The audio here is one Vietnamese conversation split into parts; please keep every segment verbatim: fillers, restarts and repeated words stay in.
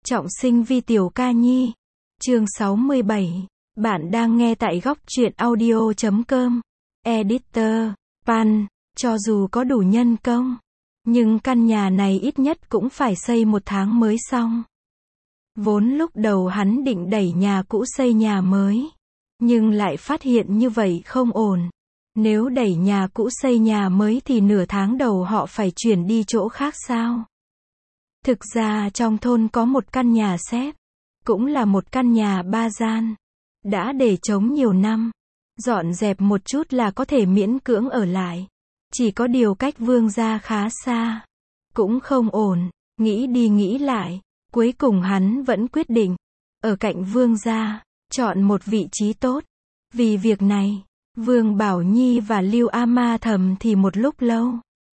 Trọng sinh vi tiểu ca nhi. Chương sáu mươi bảy. Bạn đang nghe tại góc truyện audio chấm com. Editor, Pan, cho dù có đủ nhân công, nhưng căn nhà này ít nhất cũng phải xây một tháng mới xong. Vốn lúc đầu hắn định đẩy nhà cũ xây nhà mới, nhưng lại phát hiện như vậy không ổn. Nếu đẩy nhà cũ xây nhà mới thì nửa tháng đầu họ phải chuyển đi chỗ khác sao? Thực ra trong thôn có một căn nhà xếp, cũng là một căn nhà ba gian, đã để trống nhiều năm, dọn dẹp một chút là có thể miễn cưỡng ở lại. Chỉ có điều cách Vương gia khá xa, cũng không ổn, nghĩ đi nghĩ lại, cuối cùng hắn vẫn quyết định, ở cạnh Vương gia, chọn một vị trí tốt. Vì việc này, Vương Bảo Nhi và Lưu A Ma thầm thì một lúc lâu.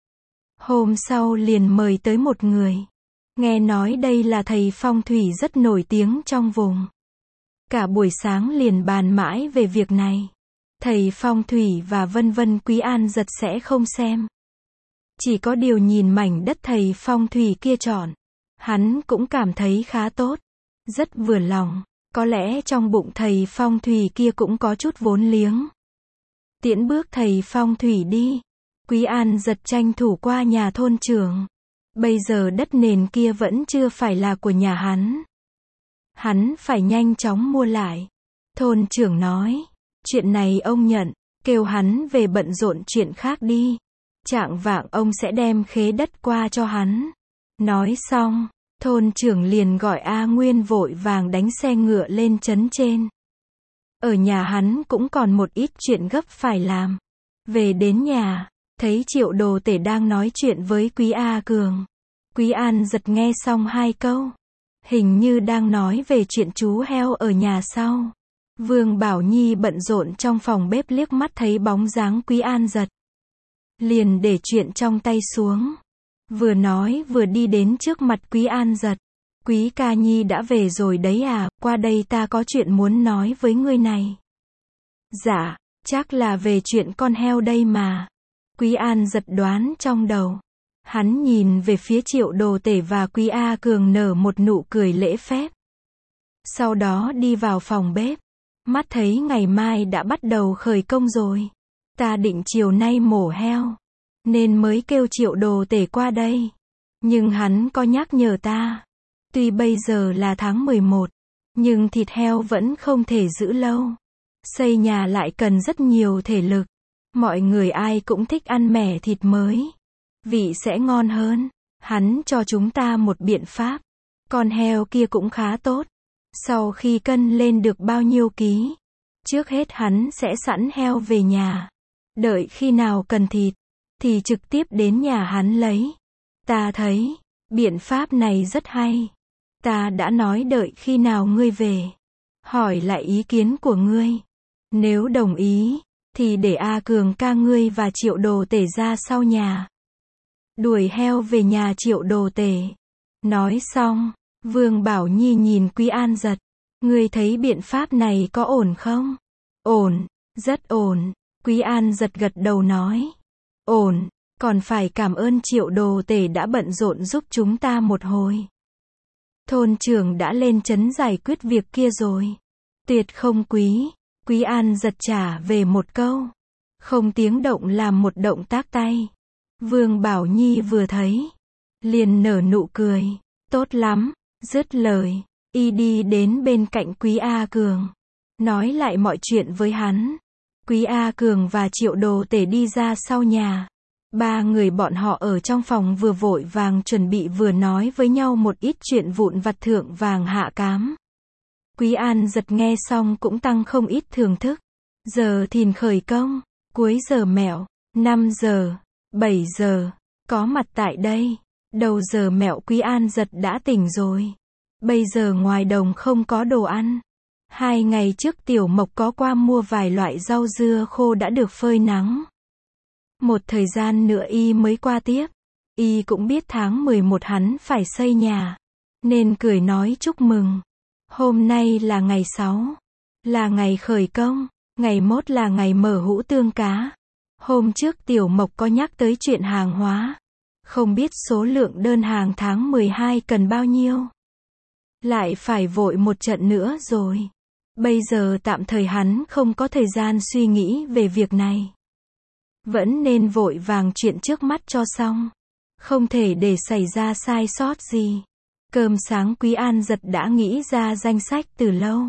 Hôm sau liền mời tới một người. Nghe nói đây là thầy phong thủy rất nổi tiếng trong vùng. Cả buổi sáng liền bàn mãi về việc này. Thầy phong thủy và vân vân Quý An giật sẽ không xem. Chỉ có điều nhìn mảnh đất thầy phong thủy kia chọn, hắn cũng cảm thấy khá tốt, rất vừa lòng. Có lẽ trong bụng thầy phong thủy kia cũng có chút vốn liếng. Tiễn bước thầy phong thủy đi, Quý An giật tranh thủ qua nhà thôn trưởng. Bây giờ đất nền kia vẫn chưa phải là của nhà hắn. Hắn phải nhanh chóng mua lại. Thôn trưởng nói, chuyện này ông nhận, kêu hắn về bận rộn chuyện khác đi. Chạng vạng ông sẽ đem khế đất qua cho hắn. Nói xong, thôn trưởng liền gọi A Nguyên vội vàng đánh xe ngựa lên trấn trên. Ở nhà hắn cũng còn một ít chuyện gấp phải làm. Về đến nhà, thấy Triệu Đồ Tể đang nói chuyện với Quý A Cường. Quý An giật nghe xong hai câu, hình như đang nói về chuyện chú heo ở nhà sau. Vương Bảo Nhi bận rộn trong phòng bếp liếc mắt thấy bóng dáng Quý An giật, liền để chuyện trong tay xuống, vừa nói vừa đi đến trước mặt Quý An giật. Quý ca nhi đã về rồi đấy à, qua đây ta có chuyện muốn nói với ngươi này. Dạ, chắc là về chuyện con heo đây mà. Quý An giật đoán trong đầu. Hắn nhìn về phía Triệu Đồ Tể và Quý A Cường nở một nụ cười lễ phép. Sau đó đi vào phòng bếp. Mắt thấy ngày mai đã bắt đầu khởi công rồi. Ta định chiều nay mổ heo, nên mới kêu Triệu Đồ Tể qua đây. Nhưng hắn có nhắc nhở ta. Tuy bây giờ là tháng mười một, nhưng thịt heo vẫn không thể giữ lâu. Xây nhà lại cần rất nhiều thể lực. Mọi người ai cũng thích ăn mẻ thịt mới. Vị sẽ ngon hơn. Hắn cho chúng ta một biện pháp. Con heo kia cũng khá tốt. Sau khi cân lên được bao nhiêu ký, trước hết hắn sẽ sẵn heo về nhà. Đợi khi nào cần thịt, thì trực tiếp đến nhà hắn lấy. Ta thấy, biện pháp này rất hay. Ta đã nói đợi khi nào ngươi về, hỏi lại ý kiến của ngươi. Nếu đồng ý, thì để A Cường ca ngươi và Triệu Đồ Tể ra sau nhà. Đuổi heo về nhà Triệu Đồ Tể. Nói xong, Vương Bảo Nhi nhìn Quý An giật. Ngươi thấy biện pháp này có ổn không? Ổn, rất ổn. Quý An giật gật đầu nói. Ổn, còn phải cảm ơn Triệu Đồ Tể đã bận rộn giúp chúng ta một hồi. Thôn trưởng đã lên trấn giải quyết việc kia rồi. Tuyệt không quý. Quý An giật trả về một câu. Không tiếng động làm một động tác tay. Vương Bảo Nhi vừa thấy, liền nở nụ cười. Tốt lắm. Dứt lời, y đi đến bên cạnh Quý A Cường, nói lại mọi chuyện với hắn. Quý A Cường và Triệu Đồ Tể đi ra sau nhà. Ba người bọn họ ở trong phòng vừa vội vàng chuẩn bị vừa nói với nhau một ít chuyện vụn vặt thượng vàng hạ cám. Quý An giật nghe xong cũng tăng không ít thưởng thức. Giờ thìn khởi công, cuối giờ mẹo, năm giờ, bảy giờ, có mặt tại đây. Đầu giờ mẹo Quý An giật đã tỉnh rồi. Bây giờ ngoài đồng không có đồ ăn. Hai ngày trước Tiểu Mộc có qua mua vài loại rau dưa khô đã được phơi nắng. Một thời gian nữa y mới qua tiếp. Y cũng biết tháng mười một hắn phải xây nhà, nên cười nói chúc mừng. Hôm nay là ngày sáu, là ngày khởi công. Ngày mốt là ngày mở hũ tương cá. Hôm trước Tiểu Mộc có nhắc tới chuyện hàng hóa. Không biết số lượng đơn hàng tháng mười hai cần bao nhiêu. lại phải vội một trận nữa rồi. Bây giờ tạm thời hắn không có thời gian suy nghĩ về việc này. Vẫn nên vội vàng chuyện trước mắt cho xong. Không thể để xảy ra sai sót gì. Cơm sáng Quý An Giật đã nghĩ ra danh sách từ lâu.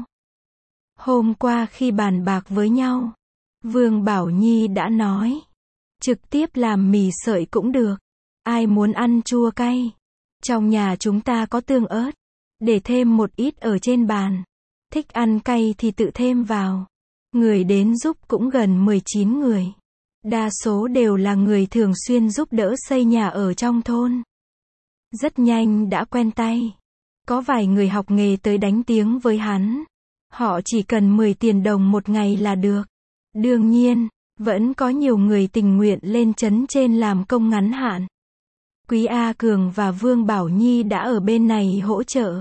Hôm qua khi bàn bạc với nhau, Vương Bảo Nhi đã nói, trực tiếp làm mì sợi cũng được. Ai muốn ăn chua cay? Trong nhà chúng ta có tương ớt, để thêm một ít ở trên bàn. Thích ăn cay thì tự thêm vào. Người đến giúp cũng gần mười chín người. Đa số đều là người thường xuyên giúp đỡ xây nhà ở trong thôn. Rất nhanh đã quen tay. Có vài người học nghề tới đánh tiếng với hắn. Họ chỉ cần mười tiền đồng một ngày là được. Đương nhiên, vẫn có nhiều người tình nguyện lên trấn trên làm công ngắn hạn. Quý A Cường và Vương Bảo Nhi đã ở bên này hỗ trợ.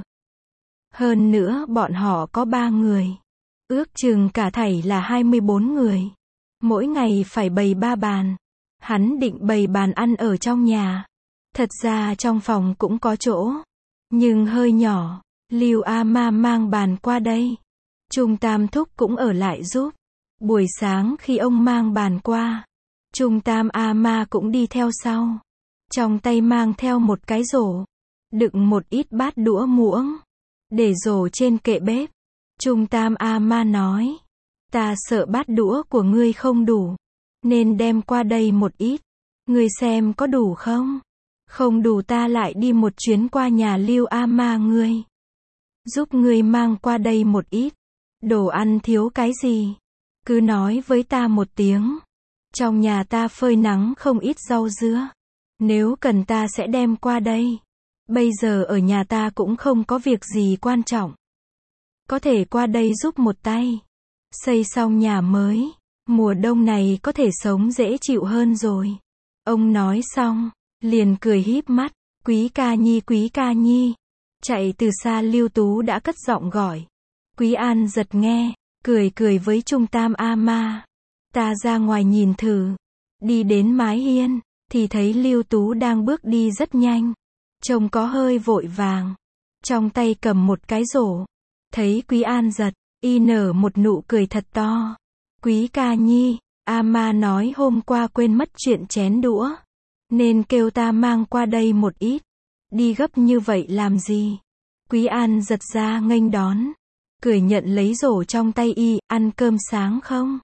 Hơn nữa bọn họ có ba người. Ước chừng cả thảy là hai mươi bốn người. Mỗi ngày phải bày ba bàn. Hắn định bày bàn ăn ở trong nhà. Thật ra trong phòng cũng có chỗ. Nhưng hơi nhỏ. Lưu A Ma mang bàn qua đây. Trung Tam Thúc cũng ở lại giúp. Buổi sáng khi ông mang bàn qua, Trung Tam A Ma cũng đi theo sau. Trong tay mang theo một cái rổ. Đựng một ít bát đũa muỗng. Để rổ trên kệ bếp. Trung Tam A Ma nói. Ta sợ bát đũa của ngươi không đủ. Nên đem qua đây một ít. Ngươi xem có đủ không? Không đủ ta lại đi một chuyến qua nhà Lưu A Ma ngươi. Giúp ngươi mang qua đây một ít. Đồ ăn thiếu cái gì? Cứ nói với ta một tiếng. Trong nhà ta phơi nắng không ít rau dứa. Nếu cần ta sẽ đem qua đây. Bây giờ ở nhà ta cũng không có việc gì quan trọng. Có thể qua đây giúp một tay. Xây xong nhà mới. Mùa đông này có thể sống dễ chịu hơn rồi. Ông nói xong, liền cười híp mắt. Quý Ca Nhi, Quý Ca Nhi. Chạy từ xa Lưu Tú đã cất giọng gọi. Quý An Giật nghe, cười cười với Trung Tam A Ma. Ta ra ngoài nhìn thử. Đi đến mái hiên, thì thấy Lưu Tú đang bước đi rất nhanh. Trông có hơi vội vàng. Trong tay cầm một cái rổ. Thấy Quý An Giật, y nở một nụ cười thật to. Quý Ca Nhi, A Ma nói hôm qua quên mất chuyện chén đũa. Nên kêu ta mang qua đây một ít. Đi gấp như vậy làm gì? Quý An Giật ra nghênh đón. Cười nhận lấy rổ trong tay y, ăn cơm sáng không?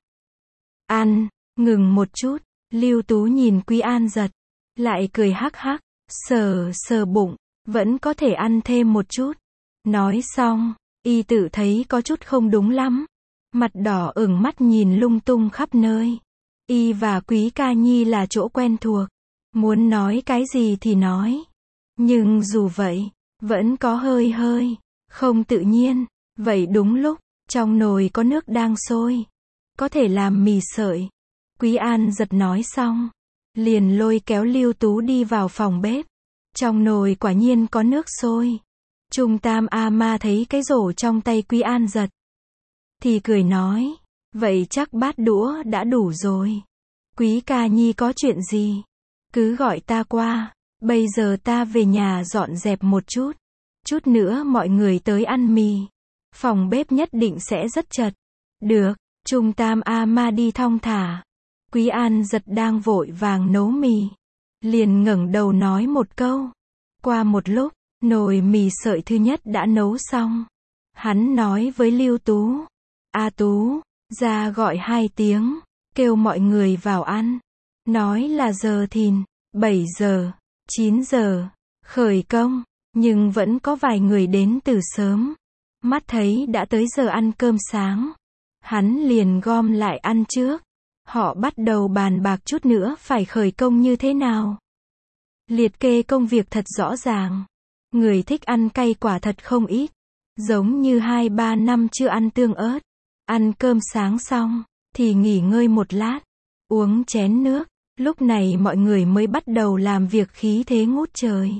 Ăn, ngừng một chút. Lưu Tú nhìn Quý An Giật. Lại cười hắc hắc, sờ sờ bụng, vẫn có thể ăn thêm một chút. Nói xong, y tự thấy có chút không đúng lắm. Mặt đỏ ửng mắt nhìn lung tung khắp nơi. Y và Quý Ca Nhi là chỗ quen thuộc. Muốn nói cái gì thì nói. Nhưng dù vậy, vẫn có hơi hơi, không tự nhiên. Vậy đúng lúc, trong nồi có nước đang sôi. Có thể làm mì sợi. Quý An Giật nói xong. Liền lôi kéo Lưu Tú đi vào phòng bếp. Trong nồi quả nhiên có nước sôi. Trung Tam A Ma thấy cái rổ trong tay Quý An Giật. Thì cười nói. Vậy chắc bát đũa đã đủ rồi. Quý Ca Nhi có chuyện gì? Cứ gọi ta qua. Bây giờ ta về nhà dọn dẹp một chút. Chút nữa mọi người tới ăn mì. Phòng bếp nhất định sẽ rất chật. Được, Trung Tam A Ma đi thong thả. Quý An Giật đang vội vàng nấu mì. Liền ngẩng đầu nói một câu. Qua một lúc, nồi mì sợi thứ nhất đã nấu xong. Hắn nói với Lưu Tú. A Tú, ra gọi hai tiếng. Kêu mọi người vào ăn. Nói là giờ thìn, bảy giờ, chín giờ, khởi công. Nhưng vẫn có vài người đến từ sớm. Mắt thấy đã tới giờ ăn cơm sáng. Hắn liền gom lại ăn trước. Họ bắt đầu bàn bạc chút nữa phải khởi công như thế nào. Liệt kê công việc thật rõ ràng. Người thích ăn cay quả thật không ít. Giống như hai ba năm chưa ăn tương ớt. Ăn cơm sáng xong, thì nghỉ ngơi một lát. Uống chén nước. Lúc này mọi người mới bắt đầu làm việc khí thế ngút trời.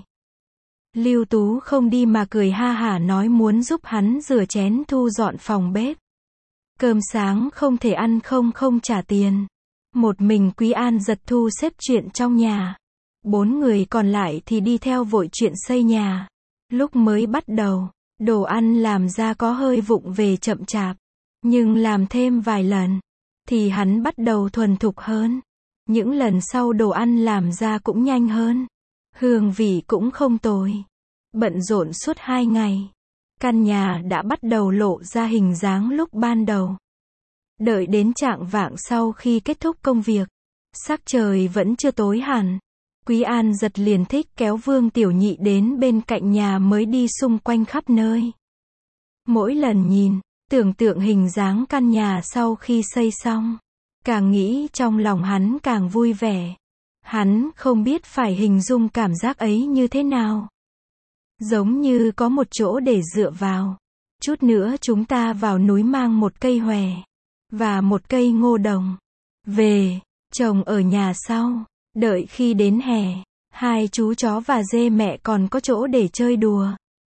Lưu Tú không đi mà cười ha hả nói muốn giúp hắn rửa chén thu dọn phòng bếp. Cơm sáng không thể ăn không không trả tiền. Một mình Quý An Giật thu xếp chuyện trong nhà. Bốn người còn lại thì đi theo vội chuyện xây nhà. Lúc mới bắt đầu, Đồ ăn làm ra có hơi vụng về chậm chạp, nhưng làm thêm vài lần, thì hắn bắt đầu thuần thục hơn. Những lần sau đồ ăn làm ra cũng nhanh hơn. Hương vị cũng không tồi. Bận rộn suốt hai ngày. Căn nhà đã bắt đầu lộ ra hình dáng lúc ban đầu. Đợi đến chạng vạng sau khi kết thúc công việc, sắc trời vẫn chưa tối hẳn. Quý An giật liền thích kéo Vương Tiểu Nhị đến bên cạnh nhà mới đi xung quanh khắp nơi. Mỗi lần nhìn, tưởng tượng hình dáng căn nhà sau khi xây xong, càng nghĩ trong lòng hắn càng vui vẻ. Hắn không biết phải hình dung cảm giác ấy như thế nào. Giống như có một chỗ để dựa vào. Chút nữa chúng ta vào núi mang một cây hòe và một cây ngô đồng về, trồng ở nhà sau. Đợi khi đến hè, hai chú chó và dê mẹ còn có chỗ để chơi đùa.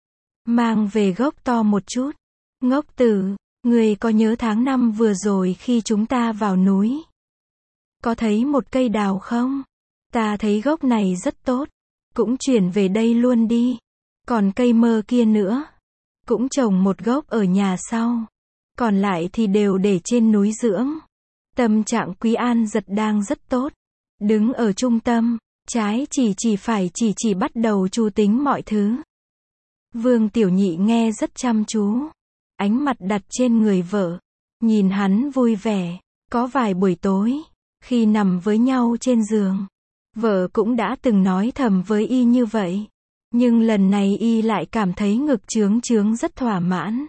Mang về gốc to một chút. Ngốc Tử, người có nhớ tháng năm vừa rồi khi chúng ta vào núi? Có thấy một cây đào không? Ta thấy gốc này rất tốt. Cũng chuyển về đây luôn đi. Còn cây mơ kia nữa. Cũng trồng một gốc ở nhà sau. Còn lại thì đều để trên núi dưỡng. Tâm trạng Quý An giật đang rất tốt. Đứng ở trung tâm, trái chỉ chỉ phải chỉ chỉ bắt đầu chu tính mọi thứ. Vương Tiểu Nhị nghe rất chăm chú. Ánh mặt đặt trên người vợ. Nhìn hắn vui vẻ. Có vài buổi tối, khi nằm với nhau trên giường, vợ cũng đã từng nói thầm với y như vậy. Nhưng lần này y lại cảm thấy ngực trướng trướng rất thỏa mãn.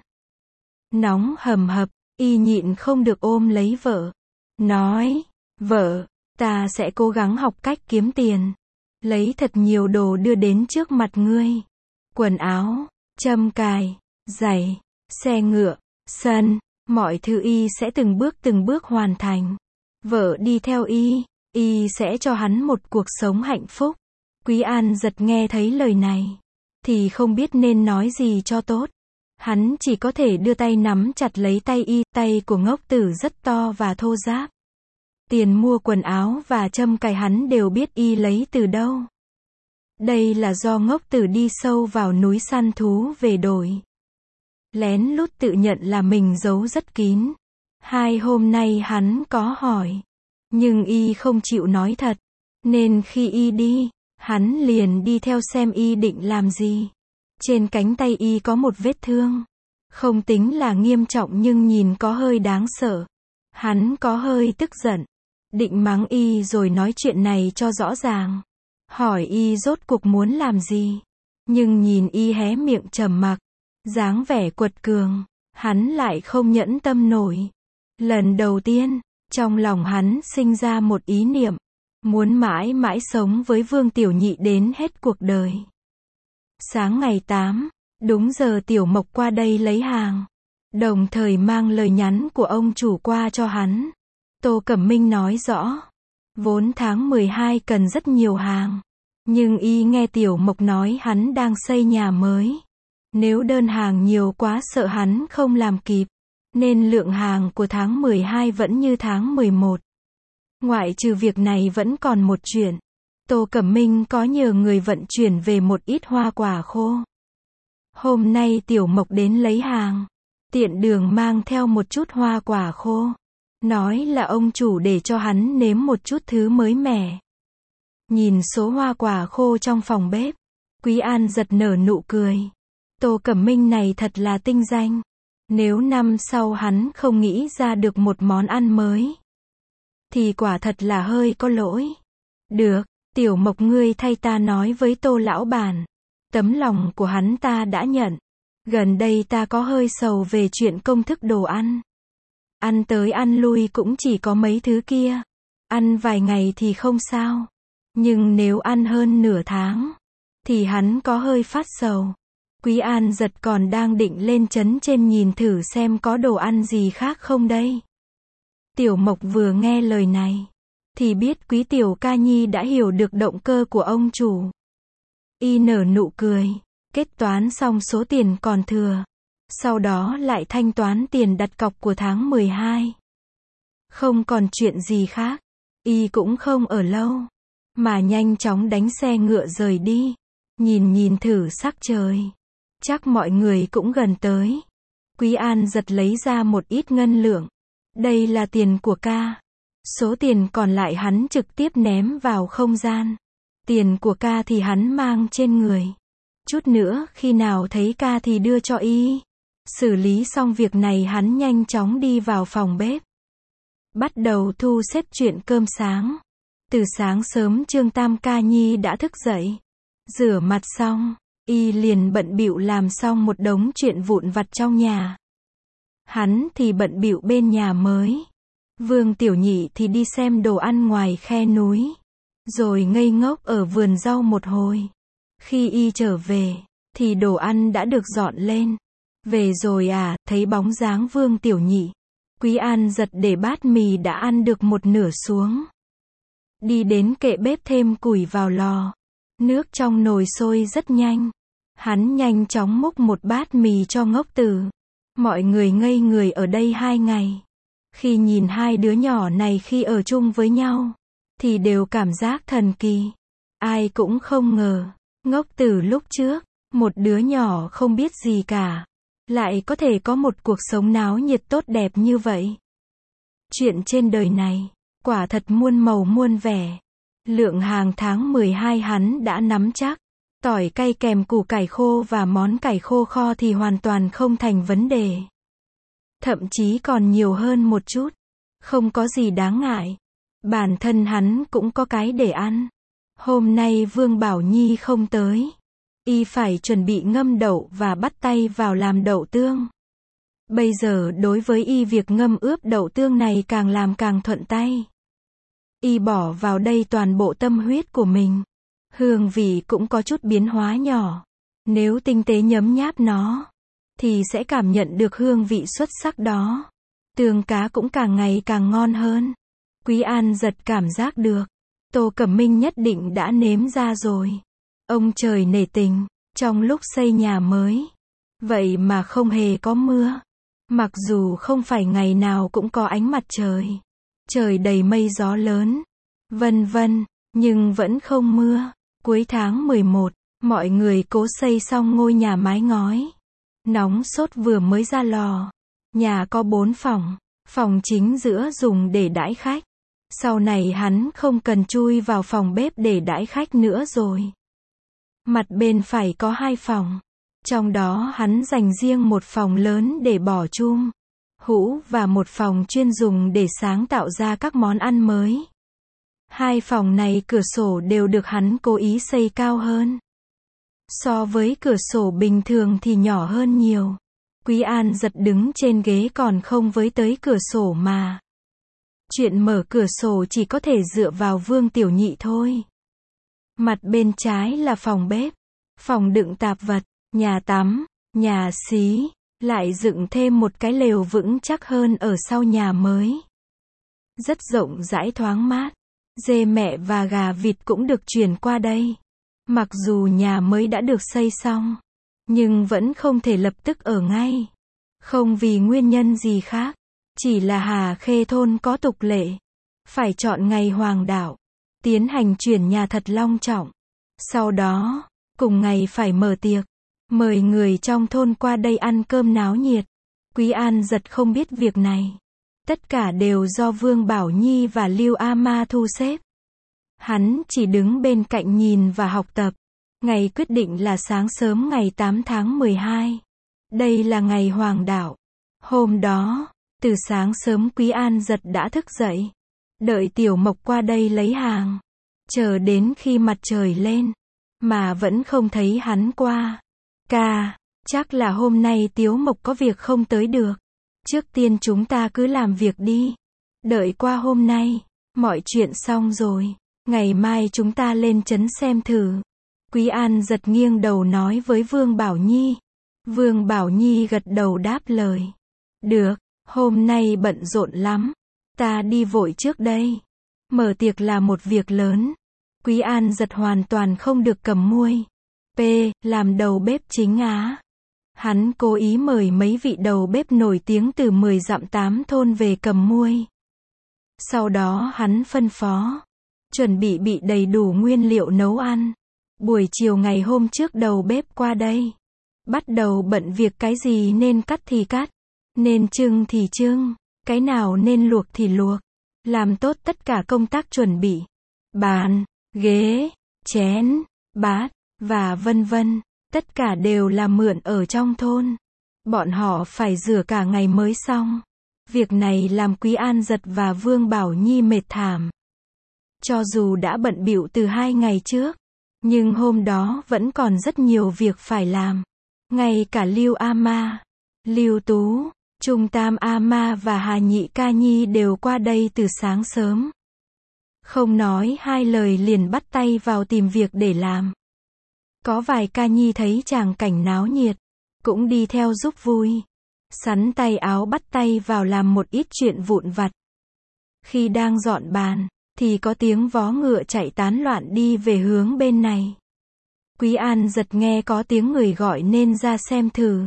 Nóng hầm hập, y nhịn không được ôm lấy vợ. Nói, vợ, ta sẽ cố gắng học cách kiếm tiền. Lấy thật nhiều đồ đưa đến trước mặt ngươi. Quần áo, châm cài, giày, xe ngựa, sân, mọi thứ y sẽ từng bước từng bước hoàn thành. Vợ đi theo y, y sẽ cho hắn một cuộc sống hạnh phúc. Quý An giật nghe thấy lời này, thì không biết nên nói gì cho tốt. Hắn chỉ có thể đưa tay nắm chặt lấy tay y, tay của Ngốc Tử rất to và thô ráp. Tiền mua quần áo và châm cài hắn đều biết y lấy từ đâu. Đây là do Ngốc Tử đi sâu vào núi săn thú về đổi. Lén lút tự nhận là mình giấu rất kín. Hai hôm nay hắn có hỏi, nhưng y không chịu nói thật. Nên khi y đi, hắn liền đi theo xem y định làm gì. Trên cánh tay y có một vết thương. Không tính là nghiêm trọng nhưng nhìn có hơi đáng sợ. Hắn có hơi tức giận. Định mắng y rồi nói chuyện này cho rõ ràng. Hỏi y rốt cuộc muốn làm gì. Nhưng nhìn y hé miệng trầm mặc, dáng vẻ quật cường, hắn lại không nhẫn tâm nổi. Lần đầu tiên, trong lòng hắn sinh ra một ý niệm. Muốn mãi mãi sống với Vương Tiểu Nhị đến hết cuộc đời. Sáng ngày tám, đúng giờ Tiểu Mộc qua đây lấy hàng. Đồng thời mang lời nhắn của ông chủ qua cho hắn. Tô Cẩm Minh nói rõ. Vốn tháng mười hai cần rất nhiều hàng. Nhưng y nghe Tiểu Mộc nói hắn đang xây nhà mới. Nếu đơn hàng nhiều quá sợ hắn không làm kịp. Nên lượng hàng của tháng mười hai vẫn như tháng mười một. Ngoại trừ việc này vẫn còn một chuyện. Tô Cẩm Minh có nhờ người vận chuyển về một ít hoa quả khô. Hôm nay Tiểu Mộc đến lấy hàng. Tiện đường mang theo một chút hoa quả khô. Nói là ông chủ để cho hắn nếm một chút thứ mới mẻ. Nhìn số hoa quả khô trong phòng bếp, Quý An giật nở nụ cười. Tô Cẩm Minh này thật là tinh danh. Nếu năm sau hắn không nghĩ ra được một món ăn mới, thì quả thật là hơi có lỗi. Được, Tiểu Mộc ngươi thay ta nói với Tô lão bản. Tấm lòng của hắn ta đã nhận. Gần đây ta có hơi sầu về chuyện công thức đồ ăn. Ăn tới ăn lui cũng chỉ có mấy thứ kia. Ăn vài ngày thì không sao. Nhưng nếu ăn hơn nửa tháng, thì hắn có hơi phát sầu. Quý An giật còn đang định lên trấn trên nhìn thử xem có đồ ăn gì khác không đây. Tiểu Mộc vừa nghe lời này, thì biết Quý Tiểu Ca Nhi đã hiểu được động cơ của ông chủ. Y nở nụ cười, kết toán xong số tiền còn thừa. Sau đó lại thanh toán tiền đặt cọc của tháng mười hai. Không còn chuyện gì khác. Y cũng không ở lâu, mà nhanh chóng đánh xe ngựa rời đi. Nhìn nhìn thử sắc trời. Chắc mọi người cũng gần tới. Quý An giật lấy ra một ít ngân lượng. Đây là tiền của ca. Số tiền còn lại hắn trực tiếp ném vào không gian. Tiền của ca thì hắn mang trên người. Chút nữa khi nào thấy ca thì đưa cho y. Xử lý xong việc này hắn nhanh chóng đi vào phòng bếp. Bắt đầu thu xếp chuyện cơm sáng. Từ sáng sớm Trương Tam Ca Nhi đã thức dậy. Rửa mặt xong, y liền bận bịu làm xong một đống chuyện vụn vặt trong nhà. Hắn thì bận bịu bên nhà mới. Vương Tiểu Nhị thì đi xem đồ ăn ngoài khe núi. Rồi ngây ngốc ở vườn rau một hồi. Khi y trở về, thì đồ ăn đã được dọn lên. Về rồi à, thấy bóng dáng Vương Tiểu Nhị. Quý An giật để bát mì đã ăn được một nửa xuống. Đi đến kệ bếp thêm củi vào lò. Nước trong nồi sôi rất nhanh. Hắn nhanh chóng múc một bát mì cho Ngốc Tử. Mọi người ngây người ở đây hai ngày. Khi nhìn hai đứa nhỏ này khi ở chung với nhau, thì đều cảm giác thần kỳ. Ai cũng không ngờ, Ngốc Tử lúc trước, một đứa nhỏ không biết gì cả, lại có thể có một cuộc sống náo nhiệt tốt đẹp như vậy. Chuyện trên đời này, quả thật muôn màu muôn vẻ. Lượng hàng tháng mười hai hắn đã nắm chắc. Tỏi cay kèm củ cải khô và món cải khô kho thì hoàn toàn không thành vấn đề. Thậm chí còn nhiều hơn một chút. Không có gì đáng ngại. Bản thân hắn cũng có cái để ăn. Hôm nay Vương Bảo Nhi không tới. Y phải chuẩn bị ngâm đậu và bắt tay vào làm đậu tương. Bây giờ đối với y việc ngâm ướp đậu tương này càng làm càng thuận tay. Y bỏ vào đây toàn bộ tâm huyết của mình. Hương vị cũng có chút biến hóa nhỏ. Nếu tinh tế nhấm nháp nó, thì sẽ cảm nhận được hương vị xuất sắc đó. Tương cá cũng càng ngày càng ngon hơn. Quý An giật cảm giác được. Tô Cẩm Minh nhất định đã nếm ra rồi. Ông trời nể tình, trong lúc xây nhà mới. Vậy mà không hề có mưa. Mặc dù không phải ngày nào cũng có ánh mặt trời. Trời đầy mây gió lớn. Vân vân, nhưng vẫn không mưa. Cuối tháng mười một, mọi người cố xây xong ngôi nhà mái ngói. Nóng sốt vừa mới ra lò. Nhà có bốn phòng. Phòng chính giữa dùng để đãi khách. Sau này hắn không cần chui vào phòng bếp để đãi khách nữa rồi. Mặt bên phải có hai phòng. Trong đó hắn dành riêng một phòng lớn để bỏ chum, hũ và một phòng chuyên dùng để sáng tạo ra các món ăn mới. Hai phòng này cửa sổ đều được hắn cố ý xây cao hơn. So với cửa sổ bình thường thì nhỏ hơn nhiều. Quý An giật đứng trên ghế còn không với tới cửa sổ mà. Chuyện mở cửa sổ chỉ có thể dựa vào Vương Tiểu Nhị thôi. Mặt bên trái là phòng bếp, phòng đựng tạp vật, nhà tắm, nhà xí, lại dựng thêm một cái lều vững chắc hơn ở sau nhà mới. Rất rộng rãi thoáng mát. Dê mẹ và gà vịt cũng được chuyển qua đây. Mặc dù nhà mới đã được xây xong, nhưng vẫn không thể lập tức ở ngay. Không vì nguyên nhân gì khác, chỉ là Hà Khê thôn có tục lệ. Phải chọn ngày hoàng đạo, tiến hành chuyển nhà thật long trọng. Sau đó, cùng ngày phải mở tiệc, mời người trong thôn qua đây ăn cơm náo nhiệt. Quý An giật không biết việc này. Tất cả đều do Vương Bảo Nhi và Lưu A Ma thu xếp. Hắn chỉ đứng bên cạnh nhìn và học tập. Ngày quyết định là sáng sớm ngày tám tháng mười hai. Đây là ngày hoàng đạo. Hôm đó, từ sáng sớm Quý An giật đã thức dậy. Đợi Tiểu Mộc qua đây lấy hàng. Chờ đến khi mặt trời lên, mà vẫn không thấy hắn qua. Ca, chắc là hôm nay Tiếu Mộc có việc không tới được. Trước tiên chúng ta cứ làm việc đi. Đợi qua hôm nay, mọi chuyện xong rồi, ngày mai chúng ta lên trấn xem thử. Quý An giật nghiêng đầu nói với Vương Bảo Nhi. Vương Bảo Nhi gật đầu đáp lời. Được, hôm nay bận rộn lắm. Ta đi vội trước đây. Mở tiệc là một việc lớn. Quý An giật hoàn toàn không được cầm muôi. P. Làm đầu bếp chính Á. Hắn cố ý mời mấy vị đầu bếp nổi tiếng từ mười dặm tám thôn về cầm muôi. Sau đó hắn phân phó, chuẩn bị bị đầy đủ nguyên liệu nấu ăn. Buổi chiều ngày hôm trước đầu bếp qua đây. Bắt đầu bận việc cái gì nên cắt thì cắt, nên trưng thì trưng, cái nào nên luộc thì luộc, làm tốt tất cả công tác chuẩn bị, bàn, ghế, chén, bát, và vân vân, tất cả đều là mượn ở trong thôn. Bọn họ phải rửa cả ngày mới xong. Việc này làm Quý An Dật và Vương Bảo Nhi mệt thảm. Cho dù đã bận bịu từ hai ngày trước, nhưng hôm đó vẫn còn rất nhiều việc phải làm. Ngay cả Lưu A Ma, Lưu Tú, Trung Tam A Ma và Hà Nhị Ca Nhi đều qua đây từ sáng sớm. Không nói hai lời liền bắt tay vào tìm việc để làm. Có vài ca nhi thấy tràng cảnh náo nhiệt, cũng đi theo giúp vui. Sắn tay áo bắt tay vào làm một ít chuyện vụn vặt. Khi đang dọn bàn, thì có tiếng vó ngựa chạy tán loạn đi về hướng bên này. Quý An Dật nghe có tiếng người gọi nên ra xem thử.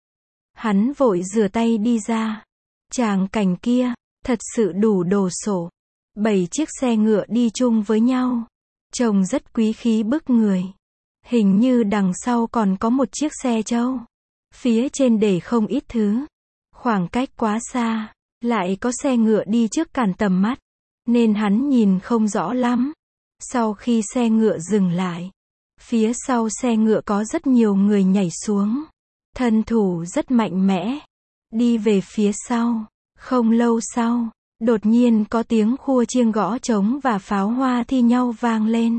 Hắn vội rửa tay đi ra. Tràng cảnh kia, thật sự đủ đồ sộ. Bảy chiếc xe ngựa đi chung với nhau. Trông rất quý khí bức người. Hình như đằng sau còn có một chiếc xe trâu. Phía trên để không ít thứ. Khoảng cách quá xa, lại có xe ngựa đi trước cản tầm mắt, nên hắn nhìn không rõ lắm. Sau khi xe ngựa dừng lại, phía sau xe ngựa có rất nhiều người nhảy xuống. Thân thủ rất mạnh mẽ. Đi về phía sau. Không lâu sau, đột nhiên có tiếng khua chiêng gõ trống và pháo hoa thi nhau vang lên.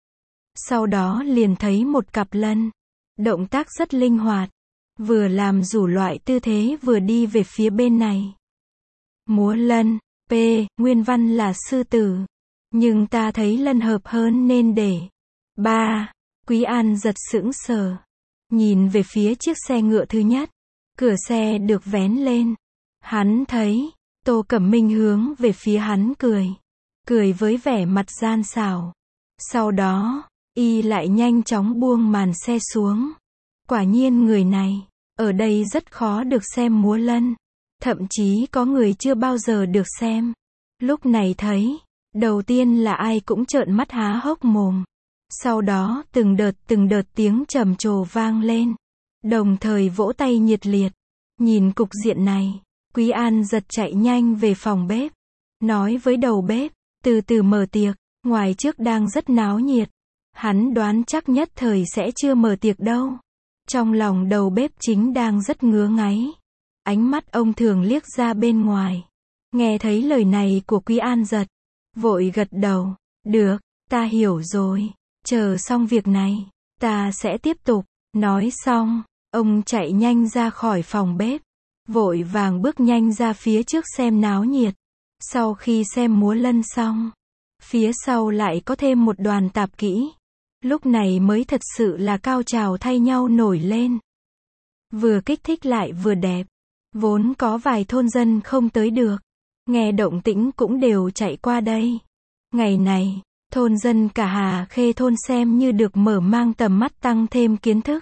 Sau đó liền thấy một cặp lân. Động tác rất linh hoạt. Vừa làm rủ loại tư thế vừa đi về phía bên này. Múa lân, P, nguyên văn là sư tử. Nhưng ta thấy lân hợp hơn nên để. Ba, Quý An Dật sững sờ. Nhìn về phía chiếc xe ngựa thứ nhất. Cửa xe được vén lên. Hắn thấy, Tô Cẩm Minh hướng về phía hắn cười. Cười với vẻ mặt gian xảo. Sau đó, y lại nhanh chóng buông màn xe xuống. Quả nhiên người này, ở đây rất khó được xem múa lân. Thậm chí có người chưa bao giờ được xem. Lúc này thấy, đầu tiên là ai cũng trợn mắt há hốc mồm. Sau đó từng đợt từng đợt tiếng trầm trồ vang lên. Đồng thời vỗ tay nhiệt liệt. Nhìn cục diện này, Quý An Dật chạy nhanh về phòng bếp. Nói với đầu bếp, từ từ mở tiệc, ngoài trước đang rất náo nhiệt. Hắn đoán chắc nhất thời sẽ chưa mở tiệc đâu. Trong lòng đầu bếp chính đang rất ngứa ngáy. Ánh mắt ông thường liếc ra bên ngoài. Nghe thấy lời này của Quý An Dật, vội gật đầu. Được, ta hiểu rồi. Chờ xong việc này, ta sẽ tiếp tục. Nói xong, ông chạy nhanh ra khỏi phòng bếp. Vội vàng bước nhanh ra phía trước xem náo nhiệt. Sau khi xem múa lân xong, phía sau lại có thêm một đoàn tạp kỹ. Lúc này mới thật sự là cao trào thay nhau nổi lên. Vừa kích thích lại vừa đẹp. Vốn có vài thôn dân không tới được. Nghe động tĩnh cũng đều chạy qua đây. Ngày này, thôn dân cả Hà Khê thôn xem như được mở mang tầm mắt tăng thêm kiến thức.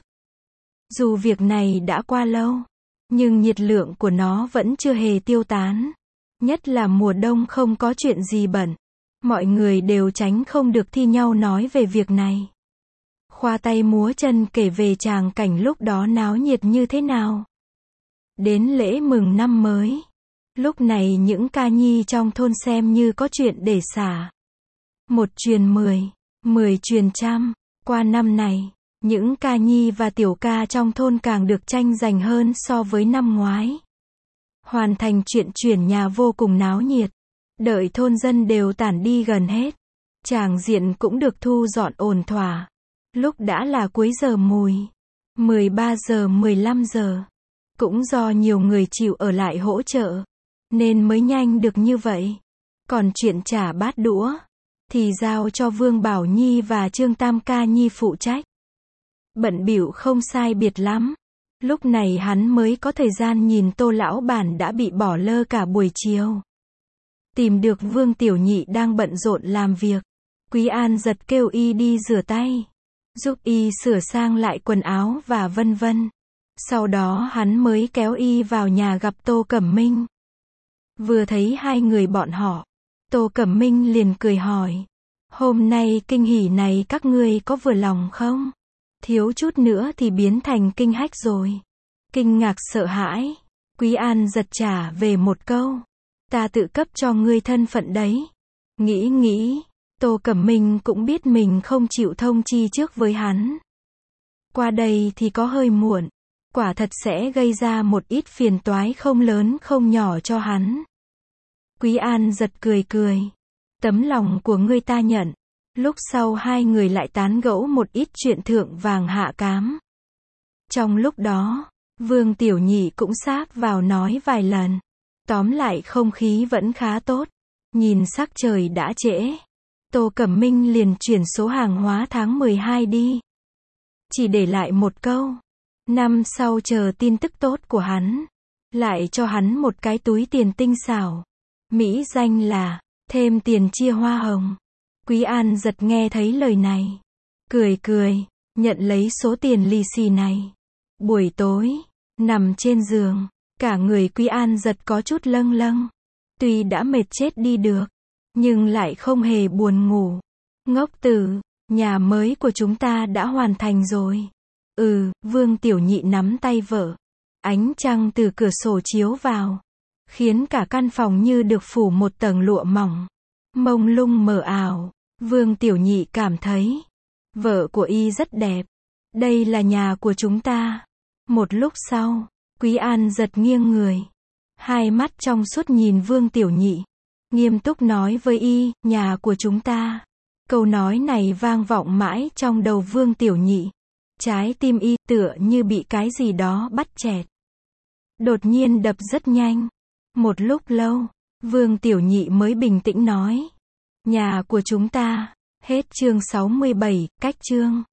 Dù việc này đã qua lâu, nhưng nhiệt lượng của nó vẫn chưa hề tiêu tán. Nhất là mùa đông không có chuyện gì bận. Mọi người đều tránh không được thi nhau nói về việc này. Khoa tay múa chân kể về tràng cảnh lúc đó náo nhiệt như thế nào. Đến lễ mừng năm mới. Lúc này những ca nhi trong thôn xem như có chuyện để xả. Một truyền mười, mười truyền trăm. Qua năm này, những ca nhi và tiểu ca trong thôn càng được tranh giành hơn so với năm ngoái. Hoàn thành chuyện chuyển nhà vô cùng náo nhiệt. Đợi thôn dân đều tản đi gần hết. Tràng diện cũng được thu dọn ổn thỏa. Lúc đã là cuối giờ mùi. mười ba giờ mười lăm giờ. Cũng do nhiều người chịu ở lại hỗ trợ. Nên mới nhanh được như vậy. Còn chuyện trả bát đũa. Thì giao cho Vương Bảo Nhi và Trương Tam Ca Nhi phụ trách. Bận bịu không sai biệt lắm. Lúc này hắn mới có thời gian nhìn Tô lão bản đã bị bỏ lơ cả buổi chiều. Tìm được Vương Tiểu Nhị đang bận rộn làm việc. Quý An Dật kêu y đi rửa tay. Giúp y sửa sang lại quần áo và vân vân. Sau đó hắn mới kéo y vào nhà gặp Tô Cẩm Minh. Vừa thấy hai người bọn họ, Tô Cẩm Minh liền cười hỏi. Hôm nay kinh hỉ này các ngươi có vừa lòng không? thiếu chút nữa thì biến thành kinh hách rồi. Kinh ngạc sợ hãi, Quý An giật trả về một câu. Ta tự cấp cho ngươi thân phận đấy. Nghĩ nghĩ, Tô Cẩm Minh cũng biết mình không chịu thông chi trước với hắn. Qua đây thì có hơi muộn, quả thật sẽ gây ra một ít phiền toái không lớn không nhỏ cho hắn. Quý An giật cười cười. Tấm lòng của ngươi ta nhận. Lúc sau hai người lại tán gẫu một ít chuyện thượng vàng hạ cám. Trong lúc đó, Vương Tiểu Nhị cũng sáp vào nói vài lần. Tóm lại không khí vẫn khá tốt. Nhìn sắc trời đã trễ. Tô Cẩm Minh liền chuyển số hàng hóa tháng mười hai đi. Chỉ để lại một câu. Năm sau chờ tin tức tốt của hắn. Lại cho hắn một cái túi tiền tinh xảo. Mỹ danh là, thêm tiền chia hoa hồng. Quý An giật nghe thấy lời này. Cười cười, nhận lấy số tiền lì xì này. Buổi tối, nằm trên giường, cả người Quý An giật có chút lâng lâng. Tuy đã mệt chết đi được, nhưng lại không hề buồn ngủ. Ngốc tử, nhà mới của chúng ta đã hoàn thành rồi. Ừ, Vương Tiểu Nhị nắm tay vợ. Ánh trăng từ cửa sổ chiếu vào, khiến cả căn phòng như được phủ một tầng lụa mỏng. Mông lung mờ ảo, Vương Tiểu Nhị cảm thấy, vợ của y rất đẹp. Đây là nhà của chúng ta. Một lúc sau, Quý An giật nghiêng người. Hai mắt trong suốt nhìn Vương Tiểu Nhị. Nghiêm túc nói với y, nhà của chúng ta. Câu nói này vang vọng mãi trong đầu Vương Tiểu Nhị. Trái tim y tựa như bị cái gì đó bắt chẹt. Đột nhiên đập rất nhanh. Một lúc lâu, Vương Tiểu Nhị mới bình tĩnh nói. Nhà của chúng ta. Hết chương sáu mươi bảy, cách chương.